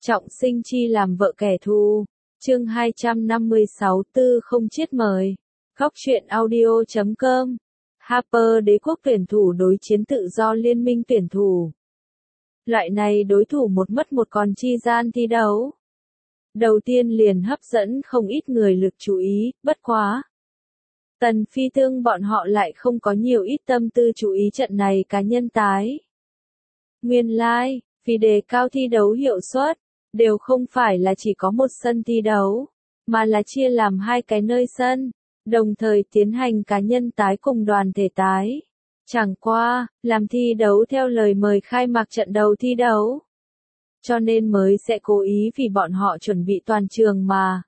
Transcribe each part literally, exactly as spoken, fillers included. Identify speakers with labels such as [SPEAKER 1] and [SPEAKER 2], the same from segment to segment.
[SPEAKER 1] Trọng sinh chi làm vợ kẻ thù. Chương hai trăm năm mươi sáu Tư không chết mời. Góc truyện audio chấm com. Harper đế quốc tuyển thủ đối chiến tự do liên minh tuyển thủ. Loại này đối thủ một mất một còn chi gian thi đấu. Đầu tiên liền hấp dẫn không ít người lực chú ý, bất quá. Tần Phi Tương bọn họ lại không có nhiều ít tâm tư chú ý trận này cá nhân tái. Nguyên lai, like, vì đề cao thi đấu hiệu suất, đều không phải là chỉ có một sân thi đấu, mà là chia làm hai cái nơi sân, đồng thời tiến hành cá nhân tái cùng đoàn thể tái. Chẳng qua, làm thi đấu theo lời mời khai mạc trận đầu thi đấu. Cho nên mới sẽ cố ý vì bọn họ chuẩn bị toàn trường mà.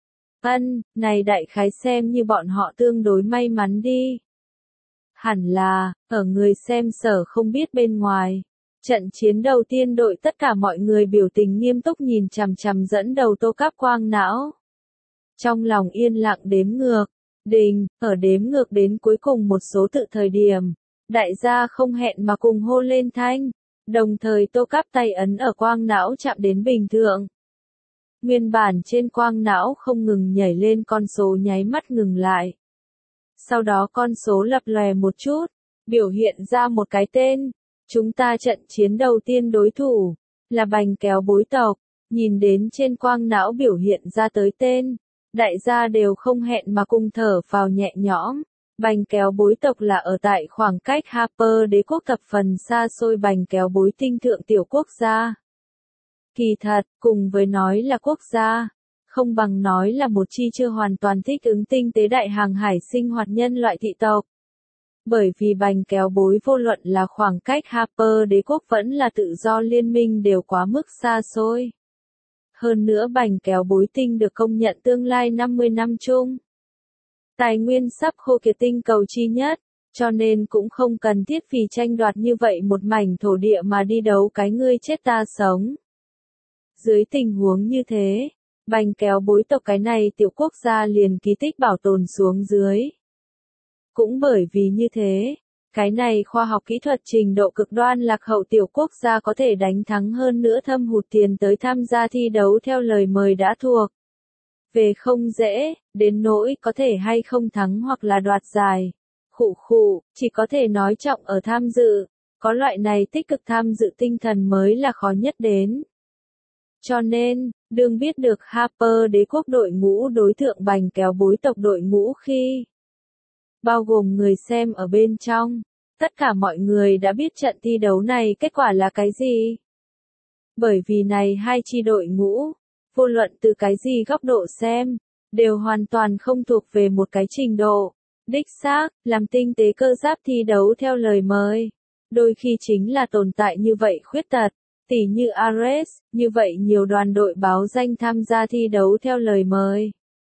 [SPEAKER 1] Ân, này đại khái xem như bọn họ tương đối may mắn đi. Hẳn là, ở người xem sở không biết bên ngoài. Trận chiến đầu tiên đội tất cả mọi người biểu tình nghiêm túc nhìn chằm chằm dẫn đầu Tô Cáp Quang não. Trong lòng yên lặng đếm ngược, đình, ở đếm ngược đến cuối cùng một số tự thời điểm. Đại gia không hẹn mà cùng hô lên thanh, đồng thời Tô Cáp tay ấn ở quang não chạm đến bình thường. Nguyên bản trên quang não không ngừng nhảy lên con số nháy mắt ngừng lại. Sau đó con số lập lòe một chút, biểu hiện ra một cái tên. Chúng ta trận chiến đầu tiên đối thủ, là bành kéo bối tộc, nhìn đến trên quang não biểu hiện ra tới tên, đại gia đều không hẹn mà cùng thở phào nhẹ nhõm, bành kéo bối tộc là ở tại khoảng cách Harper đế quốc thập phần xa xôi bành kéo bối tinh thượng tiểu quốc gia. Kỳ thật, cùng với nói là quốc gia, không bằng nói là một chi chưa hoàn toàn thích ứng tinh tế đại hàng hải sinh hoạt nhân loại thị tộc. Bởi vì bành kéo bối vô luận là khoảng cách Harper đế quốc vẫn là tự do liên minh đều quá mức xa xôi. Hơn nữa bành kéo bối tinh được công nhận tương lai năm mươi năm chung. Tài nguyên sắp khô kiệt tinh cầu chi nhất, cho nên cũng không cần thiết vì tranh đoạt như vậy một mảnh thổ địa mà đi đấu cái ngươi chết ta sống. Dưới tình huống như thế, bành kéo bối tộc cái này tiểu quốc gia liền ký tích bảo tồn xuống dưới. Cũng bởi vì như thế, cái này khoa học kỹ thuật trình độ cực đoan lạc hậu tiểu quốc gia có thể đánh thắng hơn nữa thâm hụt tiền tới tham gia thi đấu theo lời mời đã thuộc. Về không dễ, đến nỗi có thể hay không thắng hoặc là đoạt giải. Khụ khụ, chỉ có thể nói trọng ở tham dự, có loại này tích cực tham dự tinh thần mới là khó nhất đến. Cho nên, đương biết được Harper đế quốc đội ngũ đối thượng bành kéo bối tộc đội ngũ khi bao gồm người xem ở bên trong, tất cả mọi người đã biết trận thi đấu này kết quả là cái gì. Bởi vì này hai chi đội ngũ, vô luận từ cái gì góc độ xem, đều hoàn toàn không thuộc về một cái trình độ. Đích xác, làm tinh tế cơ giáp thi đấu theo lời mời. Đôi khi chính là tồn tại như vậy khuyết tật, tỉ như Ares, như vậy nhiều đoàn đội báo danh tham gia thi đấu theo lời mời.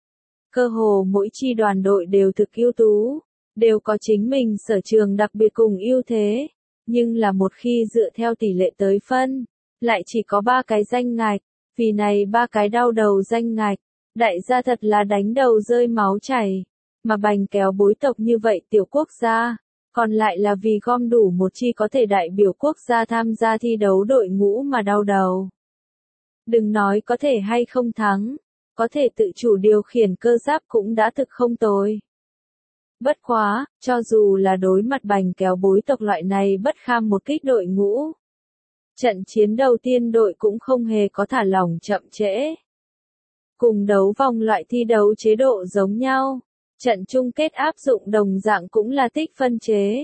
[SPEAKER 1] Cơ hồ mỗi chi đoàn đội đều thực ưu tú, đều có chính mình sở trường đặc biệt cùng ưu thế, nhưng là một khi dựa theo tỷ lệ tới phân, lại chỉ có ba cái danh ngạch, vì này ba cái đau đầu danh ngạch, đại gia thật là đánh đầu rơi máu chảy, mà bành kéo bối tộc như vậy tiểu quốc gia, còn lại là vì gom đủ một chi có thể đại biểu quốc gia tham gia thi đấu đội ngũ mà đau đầu. Đừng nói có thể hay không thắng. Có thể tự chủ điều khiển cơ giáp cũng đã thực không tồi. Bất quá, cho dù là đối mặt bành kéo bối tộc loại này bất kham một kích đội ngũ. Trận chiến đầu tiên đội cũng không hề có thả lỏng chậm trễ. Cùng đấu vòng loại thi đấu chế độ giống nhau, trận chung kết áp dụng đồng dạng cũng là tích phân chế.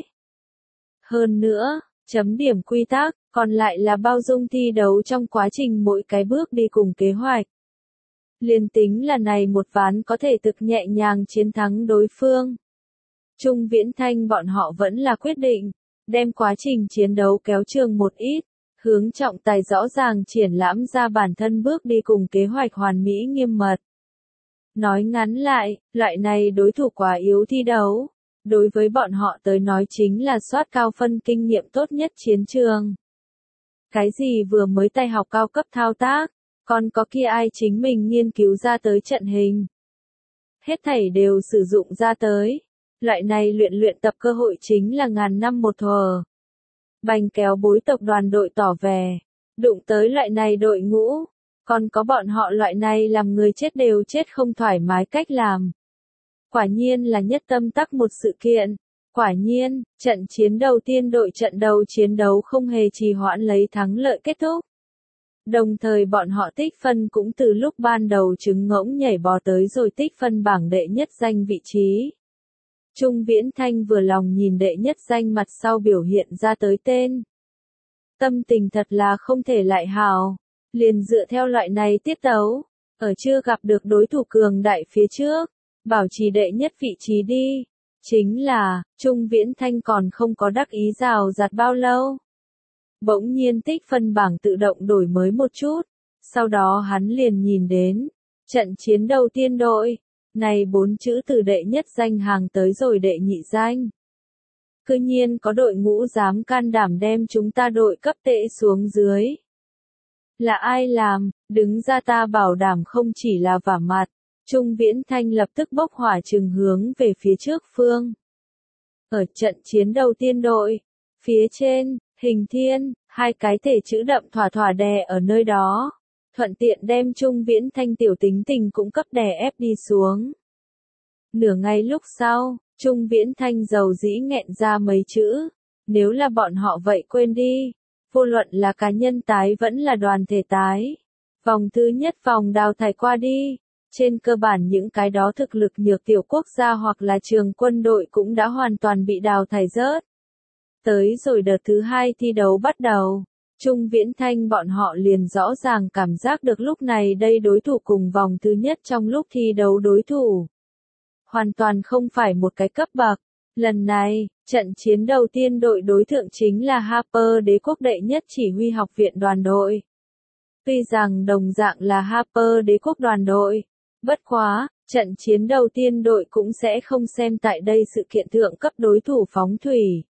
[SPEAKER 1] Hơn nữa, chấm điểm quy tắc, còn lại là bao dung thi đấu trong quá trình mỗi cái bước đi cùng kế hoạch. Liên tính là này một ván có thể thực nhẹ nhàng chiến thắng đối phương. Trung Viễn Thanh bọn họ vẫn là quyết định, đem quá trình chiến đấu kéo trường một ít, hướng trọng tài rõ ràng triển lãm ra bản thân bước đi cùng kế hoạch hoàn mỹ nghiêm mật. Nói ngắn lại, loại này đối thủ quá yếu thi đấu, đối với bọn họ tới nói chính là soát cao phân kinh nghiệm tốt nhất chiến trường. Cái gì vừa mới tay học cao cấp thao tác, còn có kia ai chính mình nghiên cứu ra tới trận hình. Hết thảy đều sử dụng ra tới. Loại này luyện luyện tập cơ hội chính là ngàn năm một thuở. Bành kéo bối tộc đoàn đội tỏ vẻ. Đụng tới loại này đội ngũ, Còn có bọn họ loại này làm người chết đều chết không thoải mái cách làm. Quả nhiên là nhất tâm tắc một sự kiện. Quả nhiên, trận chiến đầu tiên đội trận đầu chiến đấu không hề trì hoãn lấy thắng lợi kết thúc. Đồng thời bọn họ tích phân cũng từ lúc ban đầu trứng ngỗng nhảy bò tới rồi tích phân bảng đệ nhất danh vị trí. Trung Viễn Thanh vừa lòng nhìn đệ nhất danh mặt sau biểu hiện ra tới tên. Tâm tình thật là không thể lại hào. Liền dựa theo loại này tiết tấu, ở chưa gặp được đối thủ cường đại phía trước, bảo trì đệ nhất vị trí đi. Chính là, Trung Viễn Thanh còn không có đắc ý rào rạt bao lâu. Bỗng nhiên tích phân bảng tự động đổi mới một chút, sau đó hắn liền nhìn đến, trận chiến đầu tiên đội, này bốn chữ từ đệ nhất danh hàng tới rồi đệ nhị danh. Cư nhiên có đội ngũ dám can đảm đem chúng ta đội cấp tệ xuống dưới. Là ai làm, đứng ra ta bảo đảm không chỉ là vả mặt. Trung Viễn Thanh lập tức bốc hỏa trừng hướng về phía trước phương. Ở trận chiến đầu tiên đội, phía trên, Hình Thiên, hai cái thể chữ đậm thỏa thỏa đè ở nơi đó, thuận tiện đem Trung Viễn Thanh tiểu tính tình cũng cấp đè ép đi xuống. Nửa ngày lúc sau, Trung Viễn Thanh dầu dĩ nghẹn ra mấy chữ, nếu là bọn họ vậy quên đi, vô luận là cá nhân tái vẫn là đoàn thể tái. Vòng thứ nhất vòng đào thải qua đi. Trên cơ bản những cái đó thực lực nhược tiểu quốc gia hoặc là trường quân đội cũng đã hoàn toàn bị đào thải rớt. Tới rồi đợt thứ hai thi đấu bắt đầu, Trung Viễn Thanh bọn họ liền rõ ràng cảm giác được lúc này đây đối thủ cùng vòng thứ nhất trong lúc thi đấu đối thủ. Hoàn toàn không phải một cái cấp bậc. Lần này, trận chiến đầu tiên đội đối thượng chính là Harper đế quốc đệ nhất chỉ huy học viện đoàn đội. Tuy rằng đồng dạng là Harper đế quốc đoàn đội, bất quá, trận chiến đầu tiên đội cũng sẽ không xem tại đây sự kiện thượng cấp đối thủ phóng thủy.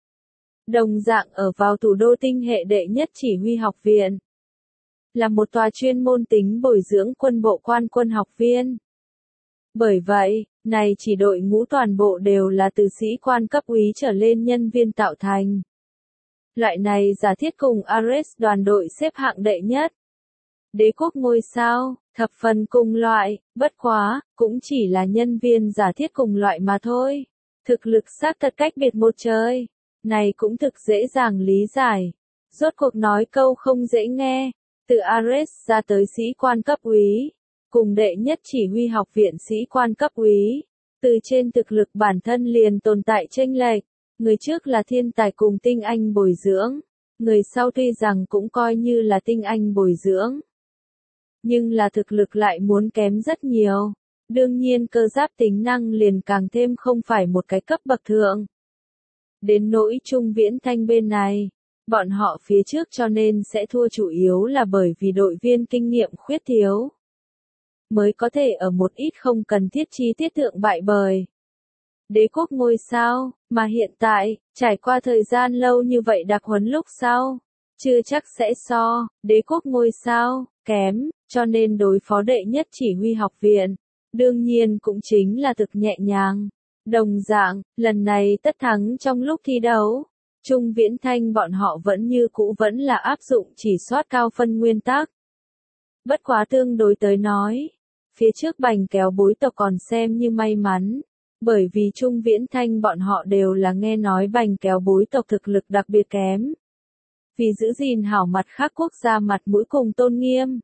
[SPEAKER 1] Đồng dạng ở vào thủ đô tinh hệ đệ nhất chỉ huy học viện. Là một tòa chuyên môn tính bồi dưỡng quân bộ quan quân học viên. Bởi vậy, này chỉ đội ngũ toàn bộ đều là từ sĩ quan cấp úy trở lên nhân viên tạo thành. Loại này giả thiết cùng Ares đoàn đội xếp hạng đệ nhất. Đế quốc ngôi sao, thập phần cùng loại, bất quá, cũng chỉ là nhân viên giả thiết cùng loại mà thôi. Thực lực xác thật cách biệt một trời. Này cũng thực dễ dàng lý giải. Rốt cuộc nói câu không dễ nghe. Từ Ares ra tới sĩ quan cấp úy. Cùng đệ nhất chỉ huy học viện sĩ quan cấp úy. Từ trên thực lực bản thân liền tồn tại chênh lệch. Người trước là thiên tài cùng tinh anh bồi dưỡng. Người sau tuy rằng cũng coi như là tinh anh bồi dưỡng. Nhưng là thực lực lại muốn kém rất nhiều. Đương nhiên cơ giáp tính năng liền càng thêm không phải một cái cấp bậc thượng. Đến nỗi Trung Viễn Thanh bên này, bọn họ phía trước cho nên sẽ thua chủ yếu là bởi vì đội viên kinh nghiệm khuyết thiếu. Mới có thể ở một ít không cần thiết chi tiết thượng bại bời. Đế quốc ngôi sao, mà hiện tại, trải qua thời gian lâu như vậy đặc huấn lúc sau, chưa chắc sẽ so, đế quốc ngôi sao, kém, cho nên đối phó đệ nhất chỉ huy học viện, đương nhiên cũng chính là thực nhẹ nhàng. Đồng dạng, lần này tất thắng trong lúc thi đấu, Trung Viễn Thanh bọn họ vẫn như cũ vẫn là áp dụng chỉ soát cao phân nguyên tắc. Bất quá tương đối tới nói, phía trước bành kéo bối tộc còn xem như may mắn, bởi vì Trung Viễn Thanh bọn họ đều là nghe nói bành kéo bối tộc thực lực đặc biệt kém. Vì giữ gìn hảo mặt khác quốc gia mặt mũi cùng tôn nghiêm.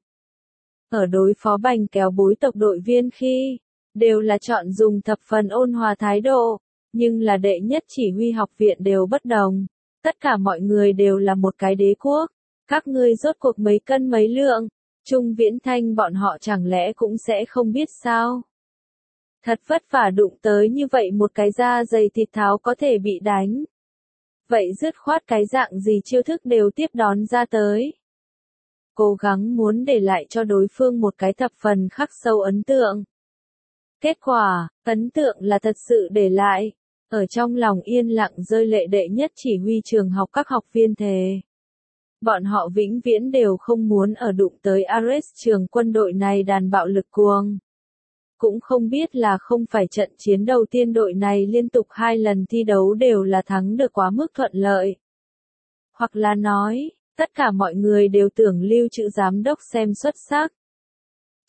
[SPEAKER 1] Ở đối phó bành kéo bối tộc đội viên khi, đều là chọn dùng thập phần ôn hòa thái độ, nhưng là đệ nhất chỉ huy học viện đều bất đồng. Tất cả mọi người đều là một cái đế quốc, các ngươi rốt cuộc mấy cân mấy lượng, Trung Viễn Thanh bọn họ chẳng lẽ cũng sẽ không biết sao. Thật vất vả đụng tới như vậy một cái da dày thịt tháo có thể bị đánh. Vậy dứt khoát cái dạng gì chiêu thức đều tiếp đón ra tới. Cố gắng muốn để lại cho đối phương một cái thập phần khắc sâu ấn tượng. Kết quả, ấn tượng là thật sự để lại. Ở trong lòng yên lặng rơi lệ đệ nhất chỉ huy trường học các học viên thề. Bọn họ vĩnh viễn đều không muốn ở đụng tới Ares trường quân đội này đàn bạo lực cuồng. Cũng không biết là không phải trận chiến đầu tiên đội này liên tục hai lần thi đấu đều là thắng được quá mức thuận lợi. Hoặc là nói, tất cả mọi người đều tưởng lưu trữ giám đốc xem xuất sắc,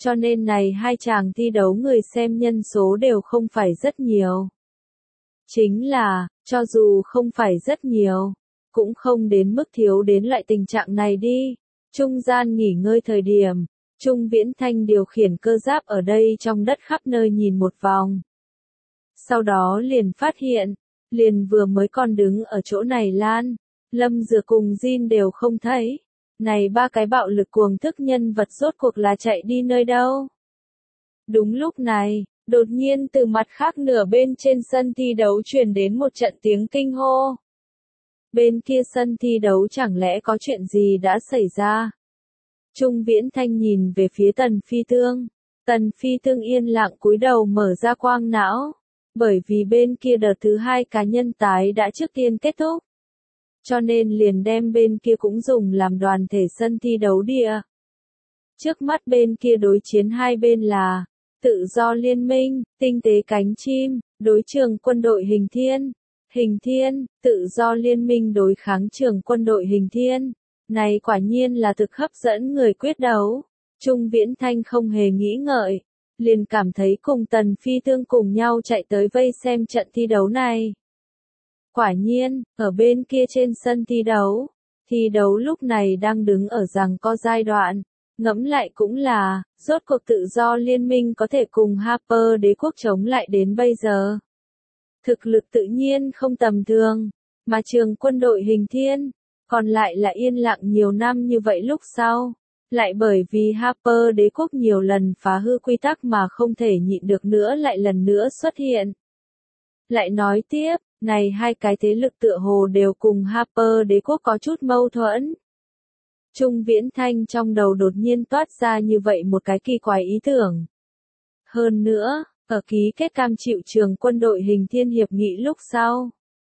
[SPEAKER 1] cho nên này hai chàng thi đấu người xem nhân số đều không phải rất nhiều. Chính là, cho dù không phải rất nhiều, cũng không đến mức thiếu đến loại tình trạng này đi. Trung gian nghỉ ngơi thời điểm, Trung Viễn Thanh điều khiển cơ giáp ở đây trong đất khắp nơi nhìn một vòng. Sau đó liền phát hiện, liền vừa mới còn đứng ở chỗ này Lan, Lâm Dừa cùng Jin đều không thấy. Này ba cái bạo lực cuồng thức nhân vật rốt cuộc là chạy đi nơi đâu? Đúng lúc này, đột nhiên từ mặt khác nửa bên trên sân thi đấu truyền đến một trận tiếng kinh hô. Bên kia sân thi đấu chẳng lẽ có chuyện gì đã xảy ra? Trung Viễn Thanh nhìn về phía Tần Phi Tương. Tần Phi Tương yên lặng cúi đầu mở ra quang não. Bởi vì bên kia đợt thứ hai cá nhân tái đã trước tiên kết thúc. Cho nên liền đem bên kia cũng dùng làm đoàn thể sân thi đấu địa. Trước mắt bên kia đối chiến hai bên là Tự do Liên minh, Tinh tế cánh chim, đối trường quân đội Hình Thiên. Hình Thiên, Tự do Liên minh đối kháng trường quân đội Hình Thiên. Này quả nhiên là thực hấp dẫn người quyết đấu. Trung Viễn Thanh không hề nghĩ ngợi, liền cảm thấy cùng Tần Phi Tương cùng nhau chạy tới vây xem trận thi đấu này. Quả nhiên, ở bên kia trên sân thi đấu, thi đấu lúc này đang đứng ở giằng co giai đoạn. Ngẫm lại cũng là, rốt cuộc Tự do Liên minh có thể cùng Harper đế quốc chống lại đến bây giờ. Thực lực tự nhiên không tầm thường, mà trường quân đội Hình Thiên, còn lại là yên lặng nhiều năm như vậy lúc sau. Lại bởi vì Harper đế quốc nhiều lần phá hư quy tắc mà không thể nhịn được nữa lại lần nữa xuất hiện. Lại nói tiếp, này hai cái thế lực tựa hồ đều cùng Harper đế quốc có chút mâu thuẫn. Trung Viễn Thanh trong đầu đột nhiên toát ra như vậy một cái kỳ quái ý tưởng. Hơn nữa, ở ký kết cam chịu trường quân đội Hình Thiên hiệp nghị lúc sau.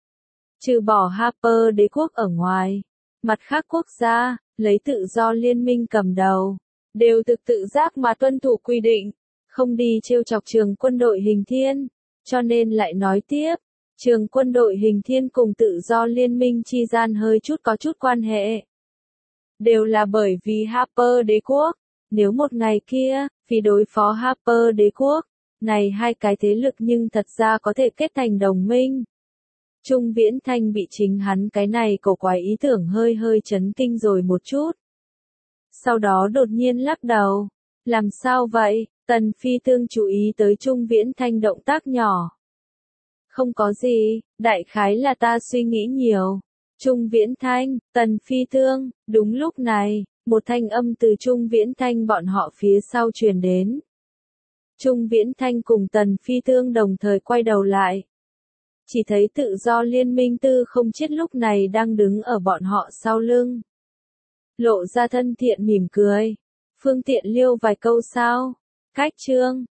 [SPEAKER 1] Trừ bỏ Harper đế quốc ở ngoài, mặt khác quốc gia, lấy Tự do Liên minh cầm đầu, đều thực tự giác mà tuân thủ quy định, không đi trêu chọc trường quân đội Hình Thiên, cho nên lại nói tiếp, trường quân đội Hình Thiên cùng Tự do Liên minh chi gian hơi chút có chút quan hệ. Đều là bởi vì Harper đế quốc, nếu một ngày kia, vì đối phó Harper đế quốc, này hai cái thế lực nhưng thật ra có thể kết thành đồng minh. Trung Viễn Thanh bị chính hắn cái này cổ quái ý tưởng hơi hơi chấn kinh rồi một chút. Sau đó đột nhiên lắc đầu. Làm sao vậy? Tần Phi Tương chú ý tới Trung Viễn Thanh động tác nhỏ. Không có gì, đại khái là ta suy nghĩ nhiều. Trung Viễn Thanh, Tần Phi Tương, đúng lúc này, một thanh âm từ Trung Viễn Thanh bọn họ phía sau truyền đến. Trung Viễn Thanh cùng Tần Phi Tương đồng thời quay đầu lại. Chỉ thấy Tự do Liên minh Tư Không Chiết lúc này đang đứng ở bọn họ sau lưng. Lộ ra thân thiện mỉm cười. Phương tiện liêu vài câu sao? Cách chương.